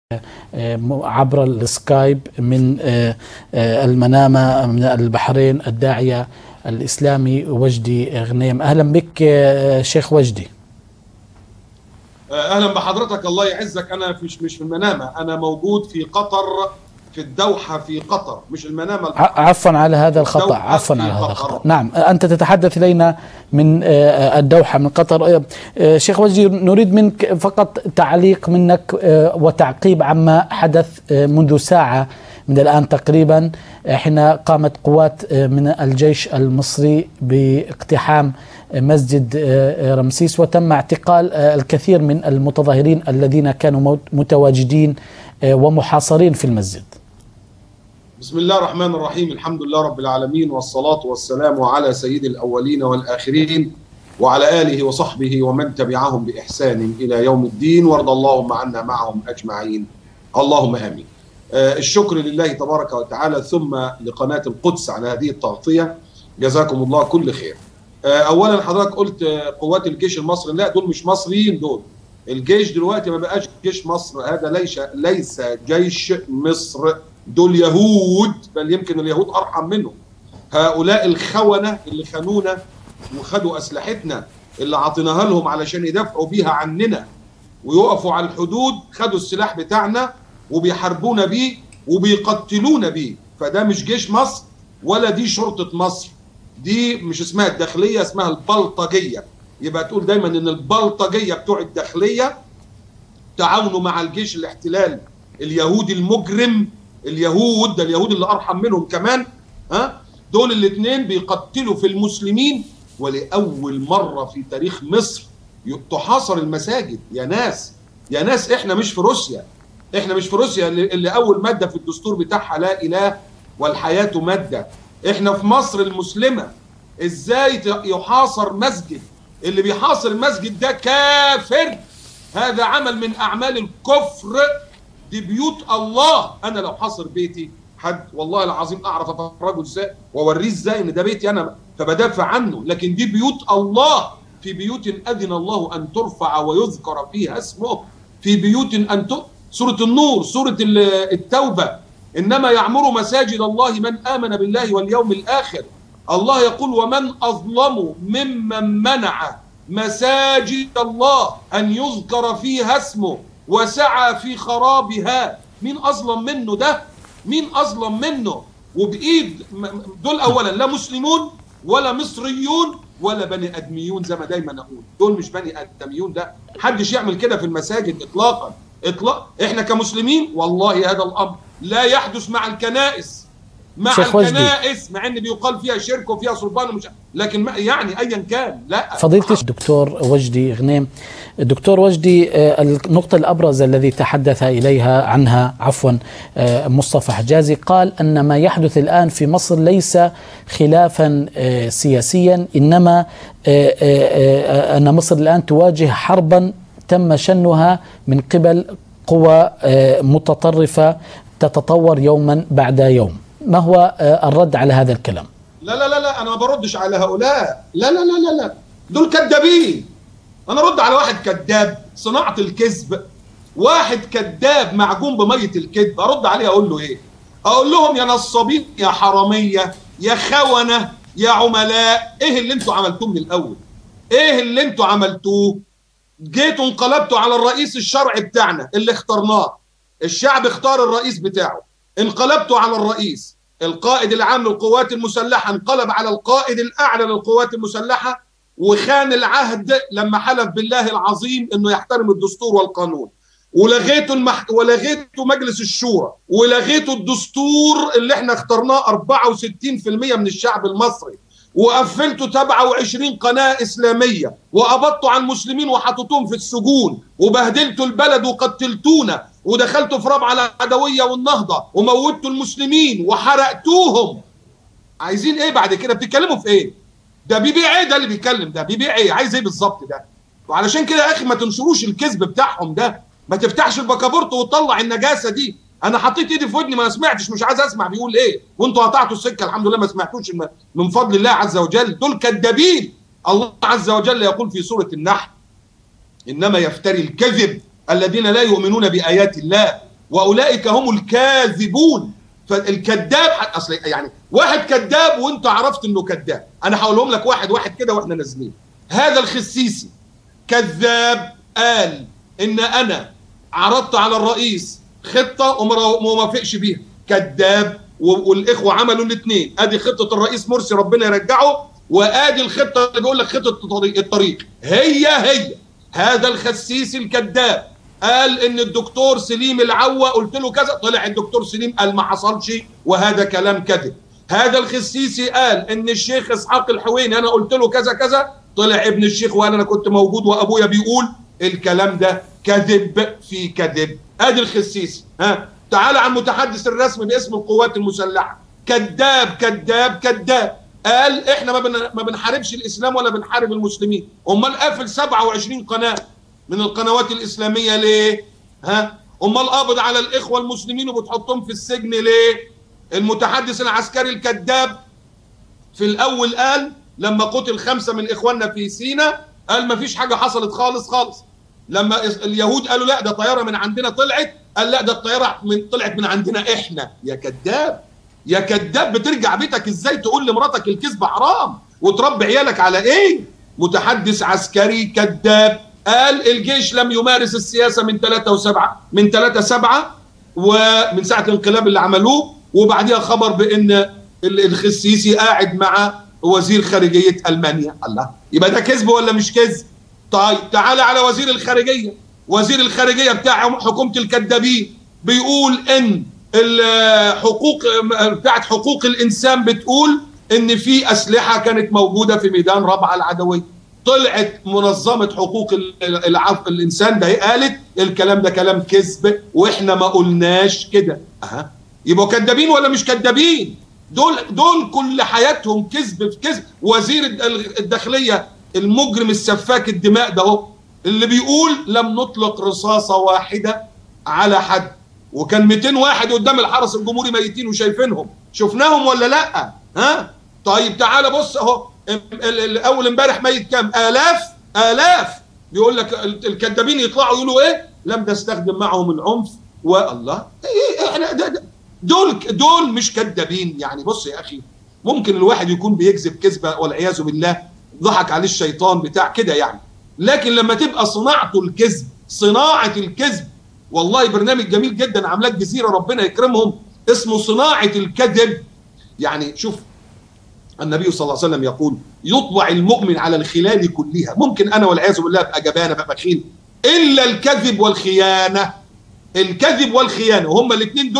عبر السكايب من المنامة من البحرين الداعية الإسلامي وجدي غنيم. أهلا بك شيخ وجدي. أهلا بحضرتك، الله يعزك. أنا مش في المنامة، أنا موجود في قطر، في الدوحة في قطر، مش المنامة. عفوا على هذا الخطأ، عفوا على هذا الخطأ. نعم، أنت تتحدث إلينا من الدوحة من قطر. شيخ وجدي، نريد منك فقط تعليق منك وتعقيب عما حدث منذ ساعة من الآن تقريبا، حين قامت قوات من الجيش المصري باقتحام مسجد رمسيس وتم اعتقال الكثير من المتظاهرين الذين كانوا متواجدين ومحاصرين في المسجد. بسم الله الرحمن الرحيم، الحمد لله رب العالمين، والصلاة والسلام على سيد الأولين والآخرين وعلى آله وصحبه ومن تبعهم بإحسان إلى يوم الدين، وارض اللهم عنا معهم أجمعين، اللهم آمين. الشكر لله تبارك وتعالى، ثم لقناة القدس على هذه التغطية، جزاكم الله كل خير. أولا حضرتك قلت قوات الجيش المصري، لا دول مش مصريين، دول الجيش دلوقتي ما بقاش جيش مصر، هذا ليس جيش مصر، دول يهود، بل يمكن اليهود أرحم منهم. هؤلاء الخونة اللي خانونا وخدوا أسلحتنا اللي عطيناها لهم علشان يدافعوا بيها عننا ويقفوا على الحدود، خدوا السلاح بتاعنا وبيحاربونا بيه وبيقتلونا بيه. فده مش جيش مصر ولا دي شرطة مصر، دي مش اسمها الداخلية، اسمها البلطجية. يبقى تقول دايما ان البلطجية بتوع الداخلية تعاونوا مع الجيش الاحتلال اليهودي المجرم. اليهود ده اليهود اللي ارحم منهم كمان، دول الاثنين بيقتلوا في المسلمين. ولأول مرة في تاريخ مصر تحاصر المساجد. يا ناس احنا مش في روسيا، احنا مش في روسيا اللي اول مادة في الدستور بتاعها لا اله والحياة مادة. احنا في مصر المسلمة. ازاي يحاصر مسجد؟ اللي بيحاصر المسجد ده كافر، هذا عمل من اعمال الكفر، دي بيوت الله. انا لو حاصر بيتي حد والله العظيم اعرف افرجه ازاي واوريه ازاي ان ده بيتي انا، فبدافع عنه. لكن دي بيوت الله، في بيوت اذن الله ان ترفع ويذكر فيها اسمه، في بيوت سورة النور، سورة التوبة، انما يعمر مساجد الله من امن بالله واليوم الاخر. الله يقول: ومن اظلم ممن منع مساجد الله ان يذكر فيها اسمه وسعى في خرابها. مين اظلم منه ده؟ مين اظلم منه؟ وبايد دول اولا لا مسلمون ولا مصريون ولا بني ادميون، زي ما دايما اقول، دول مش بني ادميون. ده محدش يعمل كده في المساجد اطلاقا. احنا كمسلمين والله هذا الامر لا يحدث مع الكنائس، مع ان بيقال فيها شرك وفيها صلبان ومش، لكن يعني ايا كان لا. فضيلة الدكتور وجدي غنيم، الدكتور وجدي، النقطة الأبرز الذي تحدث عنها مصطفى حجازي، قال أن ما يحدث الآن في مصر ليس خلافا سياسيا، إنما أن مصر الآن تواجه حربا تم شنها من قبل قوى متطرفة تتطور يوما بعد يوم. ما هو الرد على هذا الكلام؟ لا أنا ما بردش على هؤلاء، لا دول كذابين. أنا أرد على واحد كذاب، صناعة الكذب، واحد كذاب معجون بمية الكذب، أرد عليه أقول له إيه؟ أقول لهم: يا نصابين، يا حرامية، يا خونة، يا عملاء، إيه اللي أنتوا عملتوه من الأول؟ إيه اللي أنتوا عملتوه؟ جيتوا انقلبتوا على الرئيس الشرعي بتاعنا اللي اخترناه، الشعب اختار الرئيس بتاعه، انقلبتوا على الرئيس. القائد العام للقوات المسلحة انقلب على القائد الأعلى للقوات المسلحة وخان العهد لما حلف بالله العظيم انه يحترم الدستور والقانون، ولغيتوا ولغيتوا مجلس الشورى، ولغيتوا الدستور اللي احنا اخترناه 64% من الشعب المصري، وقفلتوا 27 قناة إسلامية، وقبضتوا على المسلمين وحطيتوهم في السجون، وبهدلتوا البلد وقتلتونا، ودخلتوا في رابعة العدوية والنهضة وموتوا المسلمين وحرقتوهم. عايزين ايه بعد كده؟ بتتكلموا في ايه؟ ده بيبيع ايه؟ ده اللي بيتكلم ده بيبيع ايه؟ عايز ايه بالظبط ده؟ وعلشان كده يا اخي ما تنشروش الكذب بتاعهم ده، ما تفتحش البكابورت وتطلع النجاسة دي. انا حطيت ايدي في ودني ما سمعتش، مش عايز اسمع بيقول ايه، وانتوا قطعتوا السكه الحمد لله ما سمعتوش من فضل الله عز وجل. دول كذابين. الله عز وجل يقول في سوره النحل: انما يفتري الكذب الذين لا يؤمنون بآيات الله واولئك هم الكاذبون. فالكذاب اصل يعني واحد كذاب وانت عرفت انه كذاب. انا هقولهم لك واحد واحد كده واحنا نازلين. هذا الخسيسي كذاب، قال ان انا عرضت على الرئيس خطه وما وافقش بيها، كذاب. والاخوه عملوا الاثنين، ادي خطه الرئيس مرسي ربنا يرجعه، وادي الخطه اللي بيقول لك خطه الطريق هي. هذا الخسيسي الكذاب قال ان الدكتور سليم العوا قلت له كذا، طلع الدكتور سليم قال ما حصلش وهذا كلام كذب. هذا الخسيسي قال ان الشيخ اسحاق الحويني انا قلت له كذا كذا، طلع ابن الشيخ وقال انا كنت موجود وابويا بيقول الكلام ده كذب في كذب. ادي الخسيسي. تعال على المتحدث الرسمي باسم القوات المسلحه، كذاب كذاب كذاب، قال احنا ما بنحاربش الاسلام ولا بنحارب المسلمين. امال قافل 27 قناه من القنوات الاسلاميه ليه؟ امال قابض على الاخوه المسلمين وبتحطهم في السجن ليه؟ المتحدث العسكري الكذاب في الاول قال لما قتل 5 من اخواننا في سيناء قال ما فيش حاجه حصلت خالص. لما اليهود قالوا لا ده طياره من عندنا طلعت، قال لا ده الطياره طلعت من عندنا احنا. يا كذاب يا كذاب، بترجع بيتك ازاي تقول لمراتك الكذب حرام وتربي عيالك على ايه؟ متحدث عسكري كذاب قال الجيش لم يمارس السياسه من 3/7 ومن ساعه الانقلاب اللي عملوه، وبعديها خبر بان الخسيسي قاعد مع وزير خارجيه المانيا. الله، يبقى ده كذب ولا مش كذب؟ طيب تعالى على وزير الخارجيه. وزير الخارجيه بتاع حكومه الكذابين بيقول ان الحقوق بتاعت حقوق الانسان بتقول ان في اسلحه كانت موجوده في ميدان رابعه العدويه. طلعت منظمه حقوق الانسان ده قالت الكلام ده كلام كذب واحنا ما قلناش كده. يبقوا كذابين ولا مش كذابين؟ دول كل حياتهم كذب في كذب. وزير الداخليه المجرم السفاك الدماء ده هو اللي بيقول لم نطلق رصاصه واحده على حد، وكان 200 واحد قدام الحرس الجمهوري ميتين وشايفينهم، شفناهم ولا لا؟ طيب تعالى بص اهو، اول امبارح ميت كام؟ آلاف. بيقول لك الكذابين يطلعوا يقولوا ايه؟ لم نستخدم معهم العنف. والله احنا دول مش كذابين. يعني بص يا اخي، ممكن الواحد يكون بيكذب كذبه والعياذ بالله ضحك عليه الشيطان بتاع كده يعني، لكن لما تبقى صناعته الكذب، صناعه الكذب، والله برنامج جميل جدا عاملاه الجزيره ربنا يكرمهم اسمه صناعه الكذب. يعني شوف النبي صلى الله عليه وسلم يقول يطبع المؤمن على الخلال كلها. ممكن انا والعياذ بالله ابقى جبان ابقى بخيل الا الكذب والخيانه. الكذب والخيانه هما الاثنين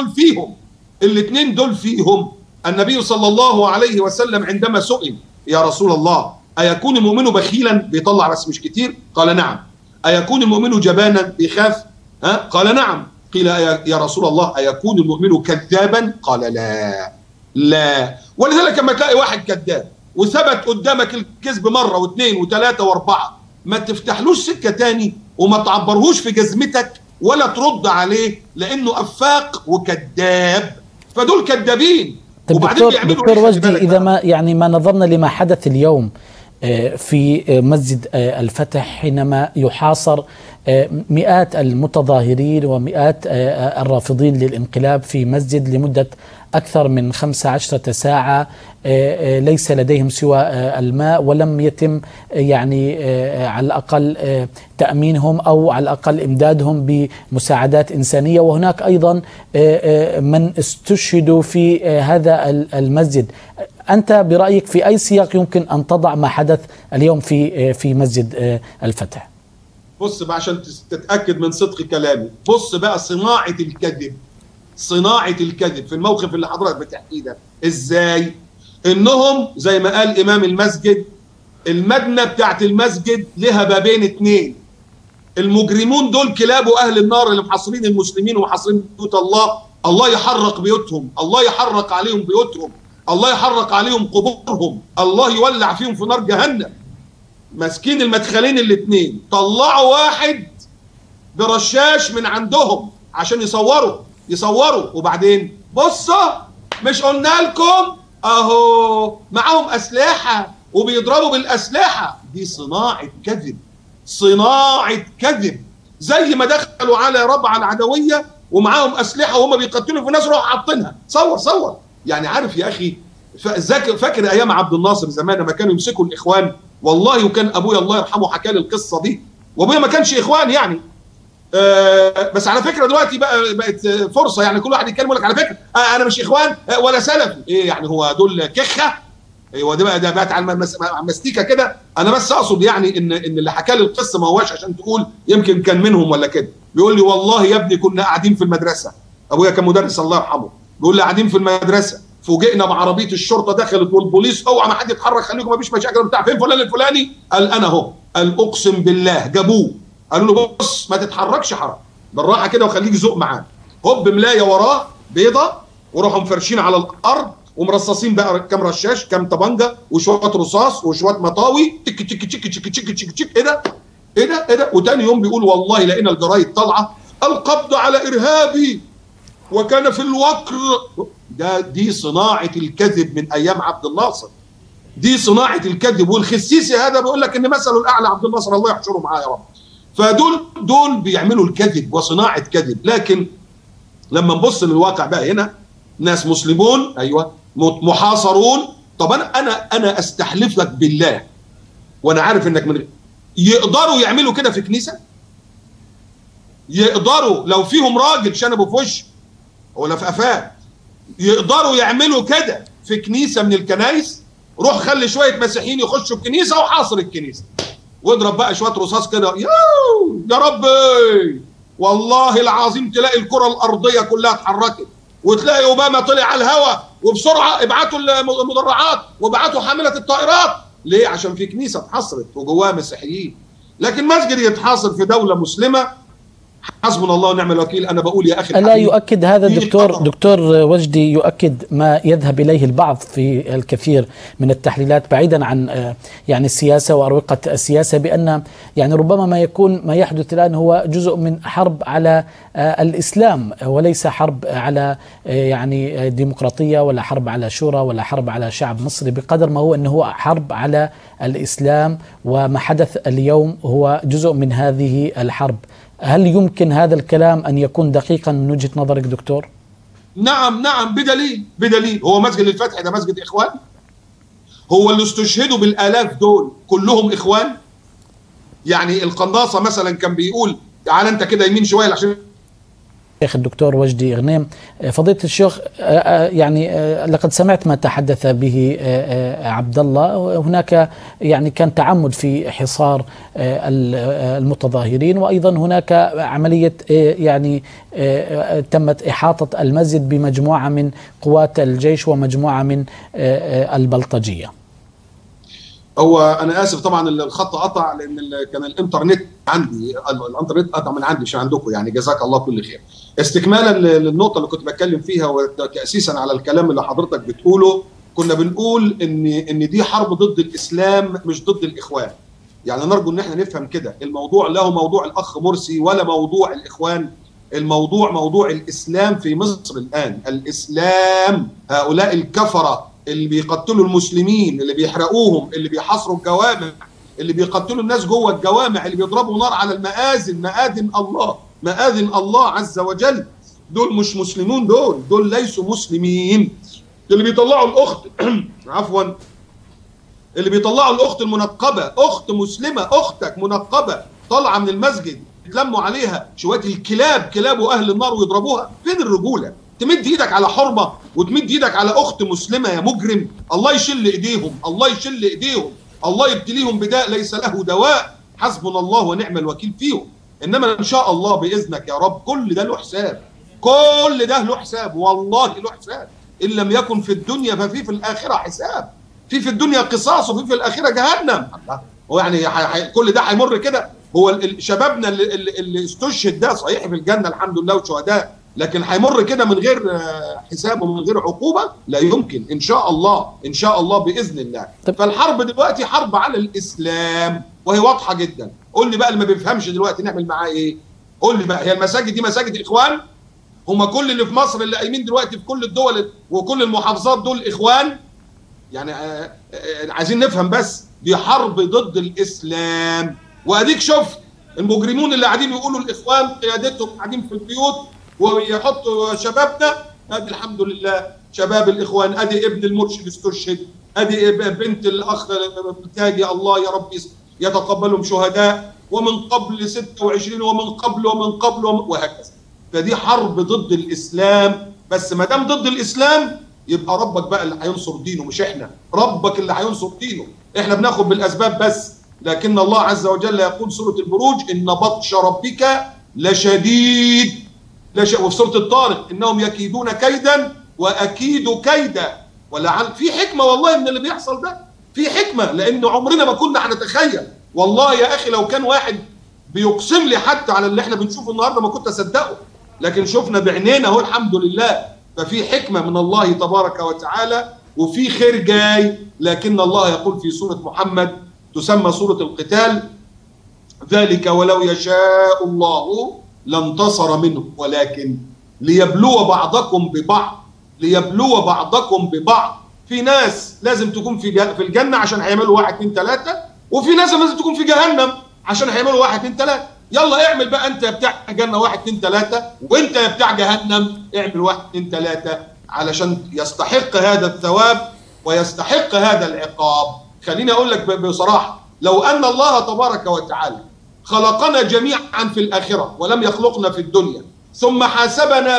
دول فيهم. النبي صلى الله عليه وسلم عندما سئل يا رسول الله ايكون المؤمن بخيلا بيطلع بس مش كتير؟ قال نعم. ايكون المؤمن جبانا بيخاف؟ قال نعم. قيل يا رسول الله ايكون المؤمن كذابا؟ قال لا. ولذلك لما تلاقي واحد كذاب وثبت قدامك الكذب مره واثنين وثلاثه واربعه، ما تفتحلوش سكه تاني وما تعبرهوش في جزمتك ولا ترد عليه، لانه افاق وكذاب. فدول كذابين. وبعدين دكتور وجدي، اذا ما نظرنا لما حدث اليوم في مسجد الفتح حينما يحاصر مئات المتظاهرين ومئات الرافضين للانقلاب في مسجد لمدة أكثر من 15 ساعة، ليس لديهم سوى الماء ولم يتم يعني على الأقل تأمينهم أو على الأقل إمدادهم بمساعدات إنسانية، وهناك أيضا من استشهدوا في هذا المسجد. أنت برأيك في أي سياق يمكن أن تضع ما حدث اليوم في مسجد الفتح؟ بص بقى عشان تتأكد من صدق كلامي، بص بقى صناعة الكذب في الموقف اللي حضرتك بتحكيه ده ازاي؟ انهم زي ما قال امام المسجد، المبنى بتاعت المسجد لها بابين اتنين. المجرمون دول كلاب اهل النار اللي محاصرين المسلمين ومحاصرين بيوت الله يحرق بيوتهم، الله يحرق عليهم بيوتهم، الله يحرق عليهم قبورهم، الله يولع فيهم في نار جهنم. ماسكين المدخلين الاتنين، طلعوا واحد برشاش من عندهم عشان يصوروا وبعدين بصوا مش قلنا لكم اهو معاهم اسلحه وبيضربوا بالاسلحه. دي صناعه كذب. زي ما دخلوا على ربعه العدويه ومعاهم اسلحه وهم بيقتلوا في ناس روحوا حاطينها. صور يعني. عارف يا اخي، فاكر ايام عبد الناصر زمان لما كانوا يمسكوا الاخوان؟ والله وكان ابويا الله يرحمه حكى لي القصه دي، وابويا ما كانش اخوان يعني. بس على فكره دلوقتي بقت فرصه، يعني كل واحد يتكلم يقول لك على فكره انا مش اخوان ولا سلفي. ايه يعني هو دول كخه؟ ايوه ده بقت على المستيكه كده. انا بس اقصد يعني ان اللي حكى لي القصه ما هواش عشان تقول يمكن كان منهم ولا كده. بيقول لي والله يا ابني كنا قاعدين في المدرسه، ابويا كان مدرس الله يرحمه، بيقول لي قاعدين في المدرسه فوجئنا بعربيه الشرطه دخلت والبوليس اوعى ما حد يتحرك خليكم ما فيش مشاكل بتاع. فين فلان الفلاني؟ قال انا اهو. قال اقسم بالله جابوه قالوا له بص ما تتحركش حركه بالراحه كده وخليك ذوق معاه. هوب ملايه وراه بيضه وراحوا مفرشين على الارض ومرصصين بقى كام رشاش كام طبنجه وشويه رصاص وشويه مطاوي تك تك تك تك تك تك تك. ايه ده؟ وتاني يوم بيقول والله لقينا الجرايد طالعه القبض على ارهابي وكان في الوكر. دي صناعه الكذب من ايام عبد الناصر، دي صناعه الكذب. والخسيسي هذا بيقول لك ان مثله الاعلى عبد الناصر الله يحشره معاه يا رب. فدول بيعملوا الكذب وصناعه كذب. لكن لما نبص للواقع بقى هنا، ناس مسلمون ايوه محاصرون. طب انا استحلف لك بالله وانا عارف انك من يقدروا يعملوا كده في كنيسه؟ يقدروا لو فيهم راجل شنبه في وشه ولا في قفاه يقدروا يعملوا كده في كنيسه من الكنايس؟ روح خلي شويه مسيحيين يخشوا الكنيسه وحاصر الكنيسه واضرب بقى شويه رصاص كده يا ربي والله العظيم تلاقي الكره الارضيه كلها اتحركت، وتلاقي اوباما طلع على الهواء وبسرعه ابعتوا المدرعات وابعتوا حامله الطائرات. ليه؟ عشان في كنيسه اتحصرت وجواها مسيحيين. لكن مسجد يتحاصر في دوله مسلمه، حسبنا الله ونعم الوكيل. انا بقول يا اخي لا يؤكد هذا دكتور وجدي، يؤكد ما يذهب اليه البعض في الكثير من التحليلات بعيدا عن يعني السياسه واروقه السياسه، بان يعني ربما ما يحدث الان هو جزء من حرب على الاسلام وليس حرب على يعني ديمقراطيه ولا حرب على شورى ولا حرب على شعب مصري، بقدر ما هو انه هو حرب على الاسلام، وما حدث اليوم هو جزء من هذه الحرب. هل يمكن هذا الكلام أن يكون دقيقا من وجهة نظرك دكتور؟ نعم بدليل هو مسجد الفتح ده مسجد إخوان؟ هو اللي استشهدوا بالآلاف دول كلهم إخوان؟ يعني القناصة مثلا كان بيقول تعال أنت كده يمين شوية عشان الشيخ الدكتور وجدي غنيم، فضيلة الشيخ يعني لقد سمعت ما تحدث به عبد الله. هناك يعني كان تعمد في حصار المتظاهرين، وأيضا هناك عملية يعني تمت إحاطة المسجد بمجموعة من قوات الجيش ومجموعة من البلطجية. هو انا اسف طبعا الخط قطع لان كان الانترنت عندي، الانترنت قطع من عندي مش عندكم يعني. جزاك الله كل خير. استكمالا للنقطه اللي كنت بتكلم فيها وتاسيسا على الكلام اللي حضرتك بتقوله، كنا بنقول ان دي حرب ضد الاسلام مش ضد الاخوان. يعني نرجو ان احنا نفهم كده الموضوع، له موضوع الاخ مرسي ولا موضوع الاخوان. الموضوع موضوع الاسلام في مصر الان. الاسلام، هؤلاء الكفره اللي بيقتلوا المسلمين، اللي بيحرقوهم، اللي بيحاصروا الجوامع، اللي بيقتلوا الناس جوه الجوامع، اللي بيضربوا نار على المآذن، مآذن الله عز وجل، دول مش مسلمون، دول ليسوا مسلمين. اللي بيطلعوا الأخت عفوا اللي بيطلعوا الأخت المنقبة، أخت مسلمة، أختك منقبة طالعة من المسجد يتلموا عليها شوية الكلاب، كلاب وأهل النار ويضربوها. فين الرجولة؟ تمد ايدك على حرمه وتمد ايدك على اخت مسلمه يا مجرم. الله يشل ايديهم، الله يبتليهم بداء ليس له دواء. حسبنا الله ونعم الوكيل فيهم. انما ان شاء الله باذنك يا رب كل ده له حساب، والله له حساب. ان لم يكن في الدنيا ففي الاخره حساب. في الدنيا قصاص وفي الاخره جهنم. ويعني كل ده هيمر كده. هو شبابنا اللي استشهد ده صحيح في الجنه الحمد لله وشهداء، لكن هيمر كده من غير حساب ومن غير عقوبه؟ لا يمكن. ان شاء الله باذن الله. فالحرب دلوقتي حرب على الاسلام وهي واضحه جدا. قول لي بقى اللي ما بيفهمش دلوقتي نعمل معاه ايه؟ قول لي بقى، هي المساجد دي مساجد اخوان؟ هم كل اللي في مصر اللي قايمين دلوقتي في كل الدول وكل المحافظات دول اخوان؟ يعني عايزين نفهم بس. دي حرب ضد الاسلام. واديك شفت المجرمون اللي قاعدين يقولوا الاخوان قيادتهم قاعدين في البيوت ويحطوا شبابنا. ادي الحمد لله شباب الاخوان، ادي ابن المرشد استشهد، ادي بنت الاخ تاجي الله يا رب يتقبلهم شهداء، ومن قبل 26 ومن قبل وهكذا. فدي حرب ضد الاسلام، بس ما دام ضد الاسلام يبقى ربك بقى اللي هينصر دينه مش احنا، ربك اللي هينصر دينه، احنا بناخد بالاسباب بس. لكن الله عز وجل يقول سورة البروج إن بطش ربك لشديد. وفي سورة الطارق إنهم يكيدون كيدا وأكيد كيدا. ولعل في حكمة والله من اللي بيحصل ده، في حكمة، لأن عمرنا ما كنا هنتخيل. والله يا أخي لو كان واحد بيقسم لي حتى على اللي احنا بنشوفه النهارده ما كنت أصدقه، لكن شفنا بعينينا أهو الحمد لله. ففي حكمة من الله تبارك وتعالى وفي خير جاي. لكن الله يقول في سورة محمد تسمى سورة القتال ذلك ولو يشاء الله لانتصر منه ولكن ليبلو بعضكم ببعض. في ناس لازم تكون في الجنة عشان هيعملوا 1 2 3، وفي ناس لازم تكون في جهنم عشان هيعملوا 1 2 3. يلا اعمل بقى انت يا بتاع جنة 1 2 3، وانت يا بتاع جهنم اعمل 1 2 3 علشان يستحق هذا الثواب ويستحق هذا العقاب. خليني اقول لك بصراحة، لو أن الله تبارك وتعالى خلقنا جميعا في الآخرة ولم يخلقنا في الدنيا، ثم حاسبنا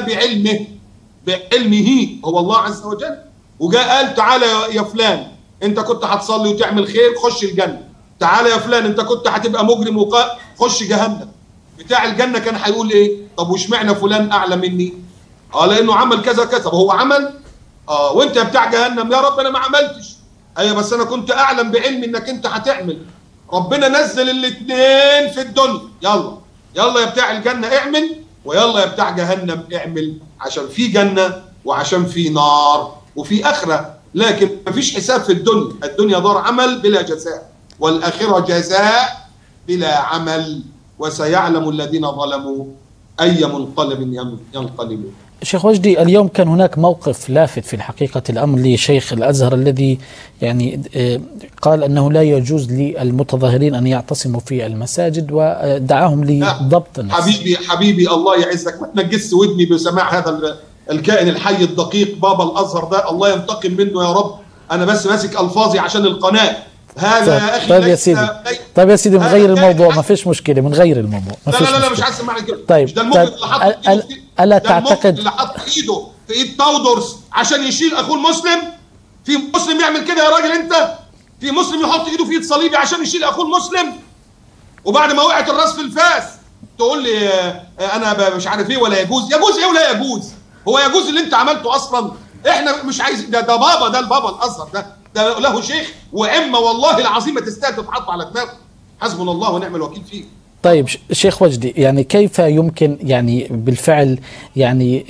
بعلمه هو الله عز وجل، وجاء قال تعالى يا فلان أنت كنت هتصلي وتعمل خير خش الجنة، تعالى يا فلان أنت كنت هتبقى مجرم خش جهنم، بتاع الجنة كان هيقول إيه؟ طب واشمعنى فلان أعلى مني؟ لأنه عمل كذا كذا وهو عمل. وأنت يا بتاع جهنم يا رب أنا ما عملتش. ايوه بس انا كنت اعلم بعلمي انك انت هتعمل. ربنا نزل الاثنين في الدنيا، يلا يا بتاع الجنه اعمل، ويلا يا بتاع جهنم اعمل، عشان في جنه وعشان في نار وفي اخره. لكن مفيش حساب في الدنيا دار عمل بلا جزاء، والاخره جزاء بلا عمل، وسيعلم الذين ظلموا اي منقلب ينقلبون. شيخ وجدي، اليوم كان هناك موقف لافت في الحقيقة الأمر لشيخ الأزهر الذي يعني قال أنه لا يجوز للمتظاهرين أن يعتصموا في المساجد ودعاهم لضبط الناس. حبيبي الله يعزك، ما تنجس ودني بسماع هذا الكائن الحي الدقيق بابا الأزهر ده، الله ينتقم منه يا رب. أنا بس ماسك ألفاظي عشان القناة. هذا يا أخي طيب يا سيدي بنغير الموضوع، ما فيش مشكلة، بنغير الموضوع. لا مش عايز اسمع كده. طيب مش ده المؤمن اللي حط ايده ألا تعتقد اللي حط ايده في ايد تاودرس عشان يشيل اخوه المسلم؟ في مسلم يعمل كده يا راجل انت؟ في مسلم يحط ايده في ايد صليبي عشان يشيل اخوه المسلم؟ وبعد ما وقعت الراس في الفاس تقول لي انا مش عارف ايه ولا يجوز ايه ولا يجوز؟ هو يجوز اللي انت عملته اصلا؟ احنا مش عايز ده بابا، ده البابا الازهر ده له شيخ وعمه والله العظيم ما تستاهل تتحط على دماغه. حسبنا الله ونعم الوكيل فيه. طيب شيخ وجدي، يعني كيف يمكن يعني بالفعل يعني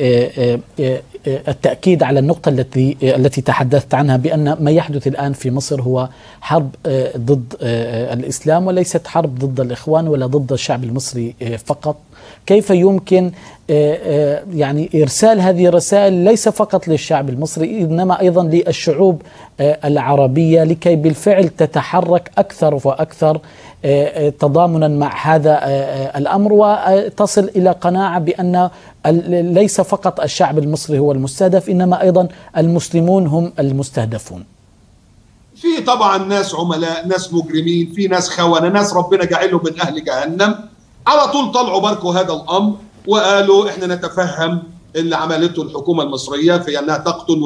التأكيد على النقطة التي تحدثت عنها بأن ما يحدث الآن في مصر هو حرب ضد الإسلام وليست حرب ضد الإخوان ولا ضد الشعب المصري فقط؟ كيف يمكن يعني إرسال هذه الرسائل ليس فقط للشعب المصري إنما أيضا للشعوب العربية لكي بالفعل تتحرك أكثر وأكثر تضامنا مع هذا الأمر وتصل إلى قناعة بأن ليس فقط الشعب المصري هو المستهدف إنما أيضا المسلمون هم المستهدفون؟ في طبعا ناس عملاء، ناس مجرمين، في ناس خونة، ناس ربنا جعلهم من أهل جهنم، على طول طلعوا باركوا هذا الأمر وقالوا إحنا نتفهم اللي عملته الحكومة المصرية في أنها تقتل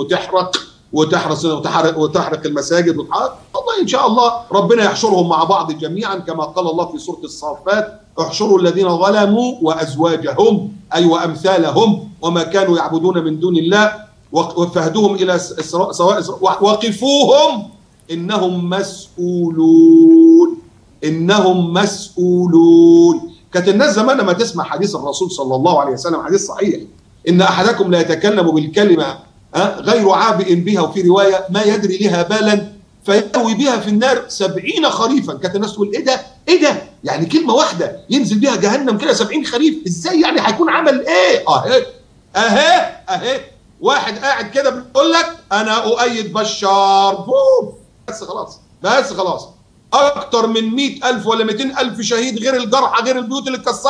وتحرق المساجد والله إن شاء الله ربنا يحشرهم مع بعض جميعا كما قال الله في سورة الصافات احشروا الذين ظلموا وأزواجهم أي وأمثالهم وما كانوا يعبدون من دون الله وفهدوهم إلى سواء وقفوهم إنهم مسؤولون. كانت الناس زمان لما تسمع حديث الرسول صلى الله عليه وسلم حديث صحيح إن أحدكم لا يتكلم بالكلمة غير عابئ بها، وفي رواية ما يدري لها بالا فيأوي بها في النار 70 خريفا. كانت الناس تقول ايه ده يعني كلمة واحدة ينزل بها جهنم كده 70 خريف، ازاي يعني هيكون عمل ايه؟ اهي واحد قاعد كده بيقول لك انا اؤيد بشار بس خلاص اكتر من 100,000 ولا 200,000 شهيد غير الجرحى غير البيوت اللي اتكسرت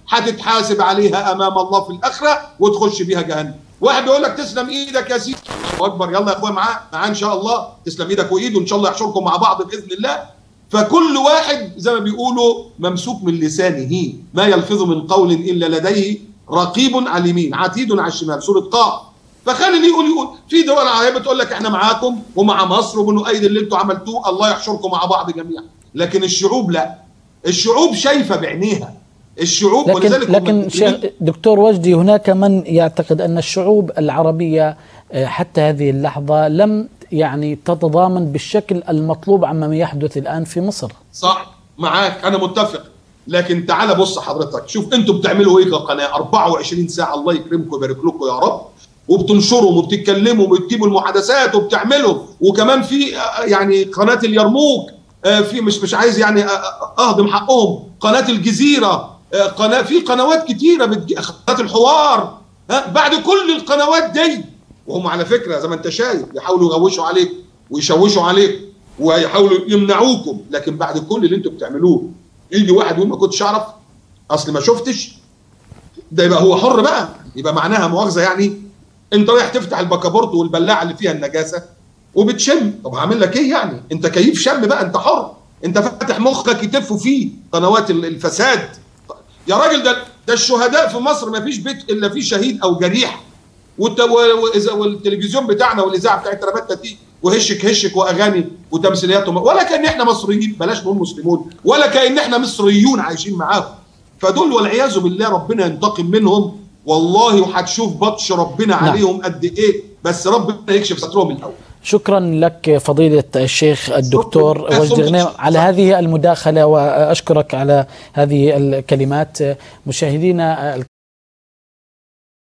هتتحاسب عليها امام الله في الاخره وتخش بيها جهنم. واحد بيقول لك تسلم ايدك يا سيدي، الله اكبر، يلا يا اخويا معاه ان شاء الله، تسلم ايدك وايده، ان شاء الله يحشركم مع بعض باذن الله. فكل واحد زي ما بيقولوا ممسوك من لسانه، ما يلفظ من قول الا لديه رقيب على اليمين عتيد على الشمال، سوره قاف. فخلي يقول في دول عربيه بتقول لك احنا معاكم ومع مصر وبنؤيد اللي انتم عملتوه، الله يحشركم مع بعض جميعا. لكن الشعوب لا، الشعوب شايفه بعينيها، الشعوب. لكن شيخ دكتور وجدي، هناك من يعتقد أن الشعوب العربية حتى هذه اللحظة لم يعني تتضامن بالشكل المطلوب عما يحدث الآن في مصر. صح، معاك، أنا متفق. لكن تعال بص حضرتك، شوف أنتم بتعملوا إيه كقناة 24 ساعة، الله يكرمكم ويبارك لكم يا رب، وبتنشروا وبتتكلموا وبتجيبوا المحادثات وبتعملوا، وكمان في يعني قناة اليرموك، في مش عايز يعني أهضم حقهم، قناة الجزيرة، في قنوات كتيرة، قناة الحوار، بعد كل القنوات دي، وهم على فكرة زي ما انت شايف يحاولوا يغوشوا عليك ويشوشوا عليك ويحاولوا يمنعوكم، لكن بعد كل اللي انتوا بتعملوه يجي واحد يقول ما كنتش اعرف، اصل ما شفتش، ده يبقى هو حر بقى، يبقى معناها مؤاخذة يعني انت رايح تفتح البكابورت والبلاعة اللي فيها النجاسة وبتشم، طب هعمل لك ايه يعني؟ انت كيف شم بقى، انت حر، انت فاتح مخك يتف فيه قنوات الفساد. يا راجل ده الشهداء في مصر ما فيش بيت الا فيه شهيد او جريح، والتلفزيون بتاعنا والاذاعه بتاعت رباتة دي وهشك هشك واغاني وتمثيليات، ولا كان احنا مصريين، بلاش نقول مسلمون، ولا كان احنا مصريون عايشين معاهم. فدول والعياذ بالله ربنا ينتقم منهم والله، وهتشوف بطش ربنا عليهم قد ايه، بس ربنا يكشف سترهم الاول. شكرا لك فضيلة الشيخ الدكتور وجدي غنيم على هذه المداخلة، وأشكرك على هذه الكلمات. مشاهدينا